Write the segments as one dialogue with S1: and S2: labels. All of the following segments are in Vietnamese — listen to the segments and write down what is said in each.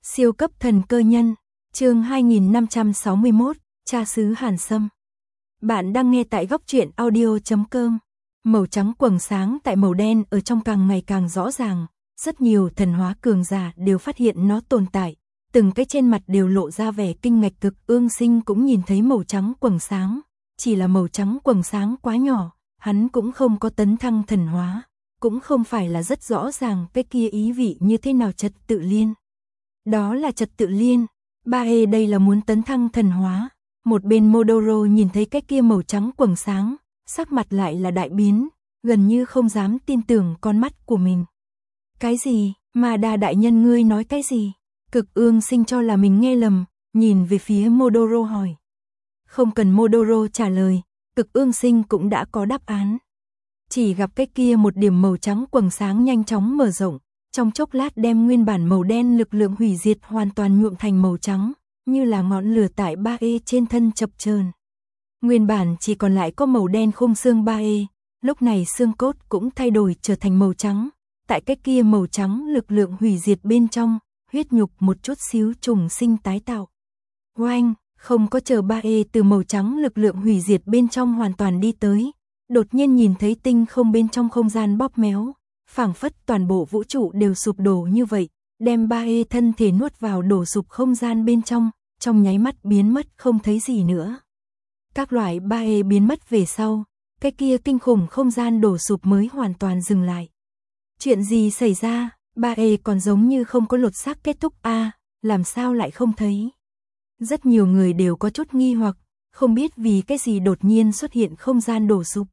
S1: Siêu cấp thần cơ nhân, chương 2561, cha xứ Hàn Sâm. Bạn đang nghe tại góc truyện audio.com. Màu trắng quầng sáng tại màu đen ở trong càng ngày càng rõ ràng, rất nhiều thần hóa cường giả đều phát hiện nó tồn tại, từng cái trên mặt đều lộ ra vẻ kinh ngạc. Cực Ương Sinh cũng nhìn thấy màu trắng quầng sáng, chỉ là màu trắng quầng sáng quá nhỏ, hắn cũng không có tấn thăng thần hóa, cũng không phải là rất rõ ràng cái kia ý vị như thế nào. Trật tự liên. Đó là trật tự liên, Ba-e đây là muốn tấn thăng thần hóa. Một bên Modoro nhìn thấy cái kia màu trắng quầng sáng, sắc mặt lại là đại biến, gần như không dám tin tưởng con mắt của mình. Cái gì, mà Đà đại nhân ngươi nói cái gì? Cực Ương Sinh cho là mình nghe lầm, nhìn về phía Modoro hỏi. Không cần Modoro trả lời, Cực Ương Sinh cũng đã có đáp án. Chỉ gặp cái kia một điểm màu trắng quầng sáng nhanh chóng mở rộng, trong chốc lát đem nguyên bản màu đen lực lượng hủy diệt hoàn toàn nhuộm thành màu trắng, như là ngọn lửa tại Ba-e trên thân chập chờn. Nguyên bản chỉ còn lại có màu đen khung xương Ba-e, lúc này xương cốt cũng thay đổi trở thành màu trắng. Tại cái kia màu trắng lực lượng hủy diệt bên trong, huyết nhục một chút xíu trùng sinh tái tạo. Oanh, không có chờ Ba-e từ màu trắng lực lượng hủy diệt bên trong hoàn toàn đi tới, đột nhiên nhìn thấy tinh không bên trong không gian bóp méo, phảng phất toàn bộ vũ trụ đều sụp đổ như vậy, đem Ba-e thân thể nuốt vào đổ sụp không gian bên trong nháy mắt biến mất không thấy gì nữa. Các loại Ba-e biến mất về sau, cái kia kinh khủng không gian đổ sụp mới hoàn toàn dừng lại. Chuyện gì xảy ra, Ba-e còn giống như không có lột xác kết thúc làm sao lại không thấy? Rất nhiều người đều có chút nghi hoặc, không biết vì cái gì đột nhiên xuất hiện không gian đổ sụp.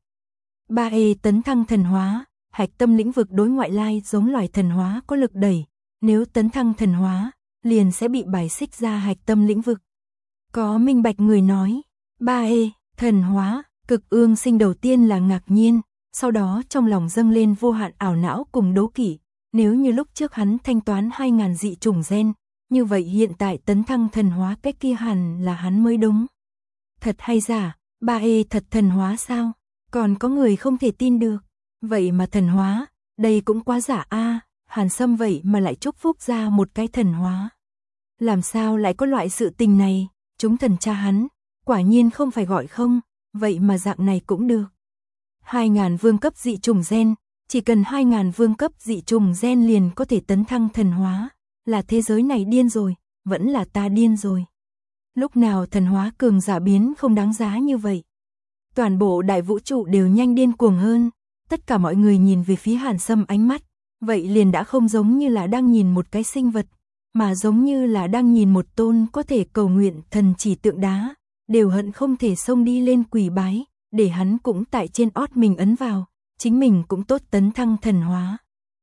S1: Ba-e tấn thăng thần hóa, hạch tâm lĩnh vực đối ngoại lai giống loài thần hóa có lực đẩy, nếu tấn thăng thần hóa, liền sẽ bị bài xích ra hạch tâm lĩnh vực. Có minh bạch người nói, Ba-e, thần hóa. Cực Ương Sinh đầu tiên là ngạc nhiên, sau đó trong lòng dâng lên vô hạn ảo não cùng đố kỵ, nếu như lúc trước hắn thanh toán 2000 dị chủng gen, như vậy hiện tại tấn thăng thần hóa cái kia hẳn là hắn mới đúng. Thật hay giả, Ba-e thật thần hóa sao? Còn có người không thể tin được. Vậy mà thần hóa, đây cũng quá giả Hàn Sâm vậy mà lại chúc phúc ra một cái thần hóa. Làm sao lại có loại sự tình này, chúng thần cha hắn, quả nhiên không phải gọi không, vậy mà dạng này cũng được. 2000 vương cấp dị trùng gen, chỉ cần 2000 vương cấp dị trùng gen liền có thể tấn thăng thần hóa, là thế giới này điên rồi, vẫn là ta điên rồi. Lúc nào thần hóa cường giả biến không đáng giá như vậy. Toàn bộ đại vũ trụ đều nhanh điên cuồng hơn. Tất cả mọi người nhìn về phía Hàn Sâm ánh mắt, vậy liền đã không giống như là đang nhìn một cái sinh vật, mà giống như là đang nhìn một tôn có thể cầu nguyện thần chỉ tượng đá, đều hận không thể xông đi lên quỳ bái, để hắn cũng tại trên ót mình ấn vào, chính mình cũng tốt tấn thăng thần hóa.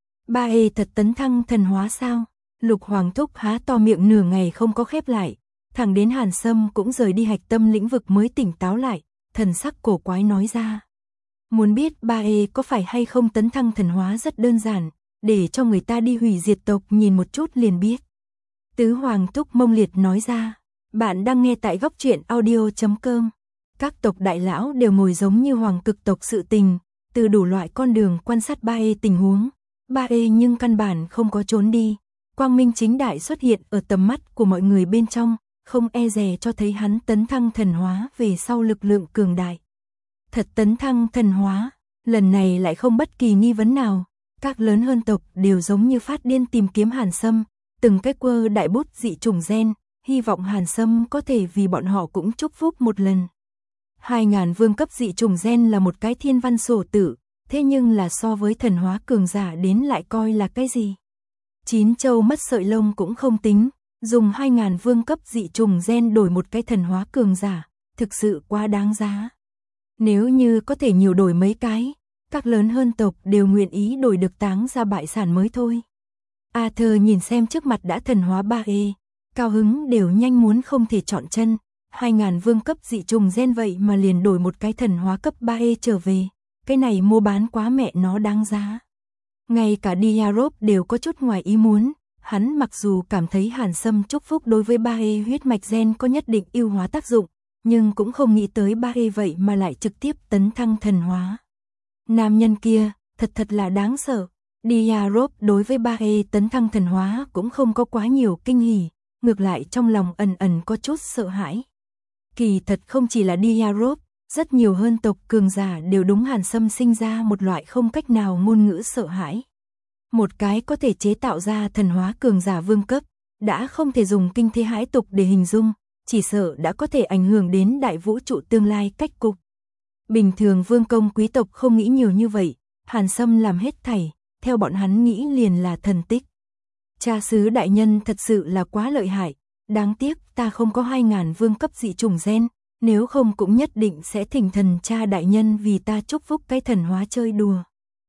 S1: Ba-e thật tấn thăng thần hóa sao? Lục Hoàng Thúc há to miệng nửa ngày không có khép lại, thẳng đến Hàn Sâm cũng rời đi hạch tâm lĩnh vực mới tỉnh táo lại, thần sắc cổ quái nói ra. Muốn biết Ba-e có phải hay không tấn thăng thần hóa rất đơn giản, để cho người ta đi hủy diệt tộc nhìn một chút liền biết. Tứ Hoàng Thúc mông liệt nói ra. Bạn đang nghe tại góc truyện audio.com. Các tộc đại lão đều ngồi giống như hoàng cực tộc sự tình, từ đủ loại con đường quan sát Ba-e tình huống. Ba-e nhưng căn bản không có trốn đi, quang minh chính đại xuất hiện ở tầm mắt của mọi người bên trong, không e dè cho thấy hắn tấn thăng thần hóa về sau lực lượng cường đại. Thật tấn thăng thần hóa, lần này lại không bất kỳ nghi vấn nào, các lớn hơn tộc đều giống như phát điên tìm kiếm Hàn Sâm, từng cái quơ đại bút dị trùng gen, hy vọng Hàn Sâm có thể vì bọn họ cũng chúc phúc một lần. 2000 vương cấp dị trùng gen là một cái thiên văn sổ tử, thế nhưng là so với thần hóa cường giả đến lại coi là cái gì? 9 châu mất sợi lông cũng không tính, dùng 2000 vương cấp dị trùng gen đổi một cái thần hóa cường giả, thực sự quá đáng giá. Nếu như có thể nhiều đổi mấy cái, các lớn hơn tộc đều nguyện ý đổi được táng ra bại sản mới thôi. Arthur nhìn xem trước mặt đã thần hóa Ba-e, cao hứng đều nhanh muốn không thể chọn chân, 2000 vương cấp dị trùng gen vậy mà liền đổi một cái thần hóa cấp Ba-e trở về, cái này mua bán quá mẹ nó đáng giá. Ngay cả Diarop đều có chút ngoài ý muốn, hắn mặc dù cảm thấy Hàn Sâm chúc phúc đối với Ba-e huyết mạch gen có nhất định ưu hóa tác dụng, nhưng cũng không nghĩ tới Ba-e vậy mà lại trực tiếp tấn thăng thần hóa. Nam nhân kia, thật là đáng sợ, Diarop đối với Ba-e tấn thăng thần hóa cũng không có quá nhiều kinh hỉ, ngược lại trong lòng ẩn ẩn có chút sợ hãi. Kỳ thật không chỉ là Diarop, rất nhiều hơn tộc cường giả đều đúng Hàn Sâm sinh ra một loại không cách nào ngôn ngữ sợ hãi. Một cái có thể chế tạo ra thần hóa cường giả vương cấp, đã không thể dùng kinh thế hãi tục để hình dung, chỉ sợ đã có thể ảnh hưởng đến đại vũ trụ tương lai cách cục. Bình thường vương công quý tộc không nghĩ nhiều như vậy, Hàn Sâm làm hết thảy, theo bọn hắn nghĩ liền là thần tích. Cha xứ đại nhân thật sự là quá lợi hại, đáng tiếc ta không có 2000 vương cấp dị chủng gen, nếu không cũng nhất định sẽ thỉnh thần cha đại nhân vì ta chúc phúc cái thần hóa chơi đùa.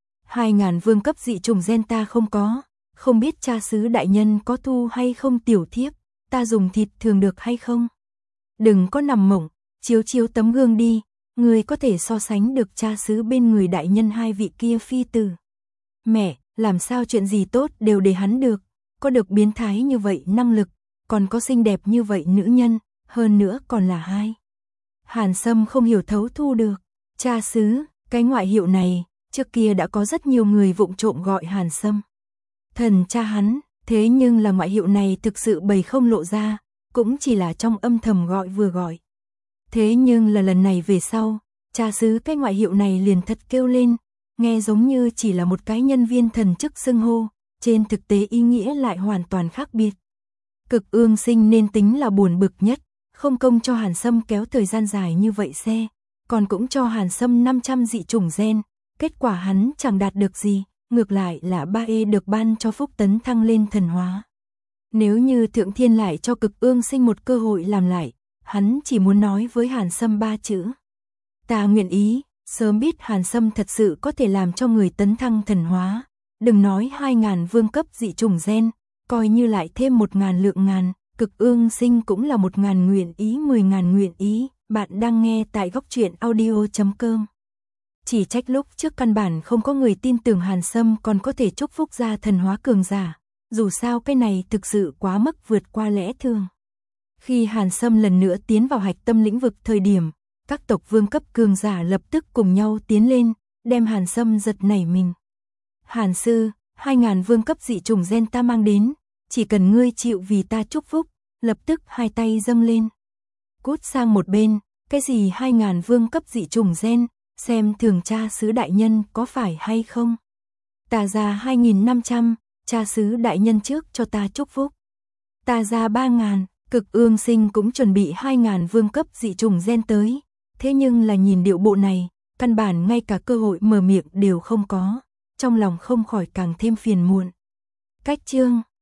S1: 2000 vương cấp dị chủng gen ta không có, không biết cha xứ đại nhân có thu hay không tiểu thiếp, ta dùng thịt thường được hay không? Đừng có nằm mộng, chiếu chiếu tấm gương đi, người có thể so sánh được cha xứ bên người đại nhân hai vị kia phi tử. Mẹ, làm sao chuyện gì tốt đều để hắn được, có được biến thái như vậy năng lực, còn có xinh đẹp như vậy nữ nhân, hơn nữa còn là hai. Hàn Sâm không hiểu thấu thu được, cha xứ, cái ngoại hiệu này, trước kia đã có rất nhiều người vụng trộm gọi Hàn Sâm. Thần cha hắn, thế nhưng là ngoại hiệu này thực sự bày không lộ ra, cũng chỉ là trong âm thầm gọi vừa gọi. Thế nhưng là lần này về sau, cha xứ cái ngoại hiệu này liền thật kêu lên, nghe giống như chỉ là một cái nhân viên thần chức xưng hô, trên thực tế ý nghĩa lại hoàn toàn khác biệt. Cực Ương Sinh nên tính là buồn bực nhất, không công cho Hàn Sâm kéo thời gian dài như vậy xe, còn cũng cho Hàn Sâm 500 dị chủng gen, kết quả hắn chẳng đạt được gì, ngược lại là Ba-e được ban cho phúc tấn thăng lên thần hóa. Nếu như Thượng Thiên lại cho Cực Ương Sinh một cơ hội làm lại, hắn chỉ muốn nói với Hàn Sâm 3 chữ. Ta nguyện ý, sớm biết Hàn Sâm thật sự có thể làm cho người tấn thăng thần hóa. Đừng nói 2000 vương cấp dị chủng gen, coi như lại thêm 1000 lượng ngàn, Cực Ương Sinh cũng là 1000 nguyện ý 10.000 nguyện ý. Bạn đang nghe tại góc truyện audio.com. Chỉ trách lúc trước căn bản không có người tin tưởng Hàn Sâm còn có thể chúc phúc ra thần hóa cường giả, dù sao cái này thực sự quá mức vượt qua lẽ thường. Khi Hàn Sâm lần nữa tiến vào hạch tâm lĩnh vực thời điểm, các tộc vương cấp cường giả lập tức cùng nhau tiến lên, đem Hàn Sâm giật nảy mình. Hàn sư, 2000 vương cấp dị chủng gen ta mang đến, chỉ cần ngươi chịu vì ta chúc phúc, lập tức hai tay dâng lên. Cút sang một bên, cái gì 2000 vương cấp dị chủng gen, xem thường cha xứ đại nhân có phải hay không? Ta ra 2500, cha xứ đại nhân trước cho ta chúc phúc. Ta ra 3000, Cực Ương Sinh cũng chuẩn bị 2000 vương cấp dị chủng gen tới, thế nhưng là nhìn điệu bộ này, căn bản ngay cả cơ hội mở miệng đều không có, trong lòng không khỏi càng thêm phiền muộn. Cách chương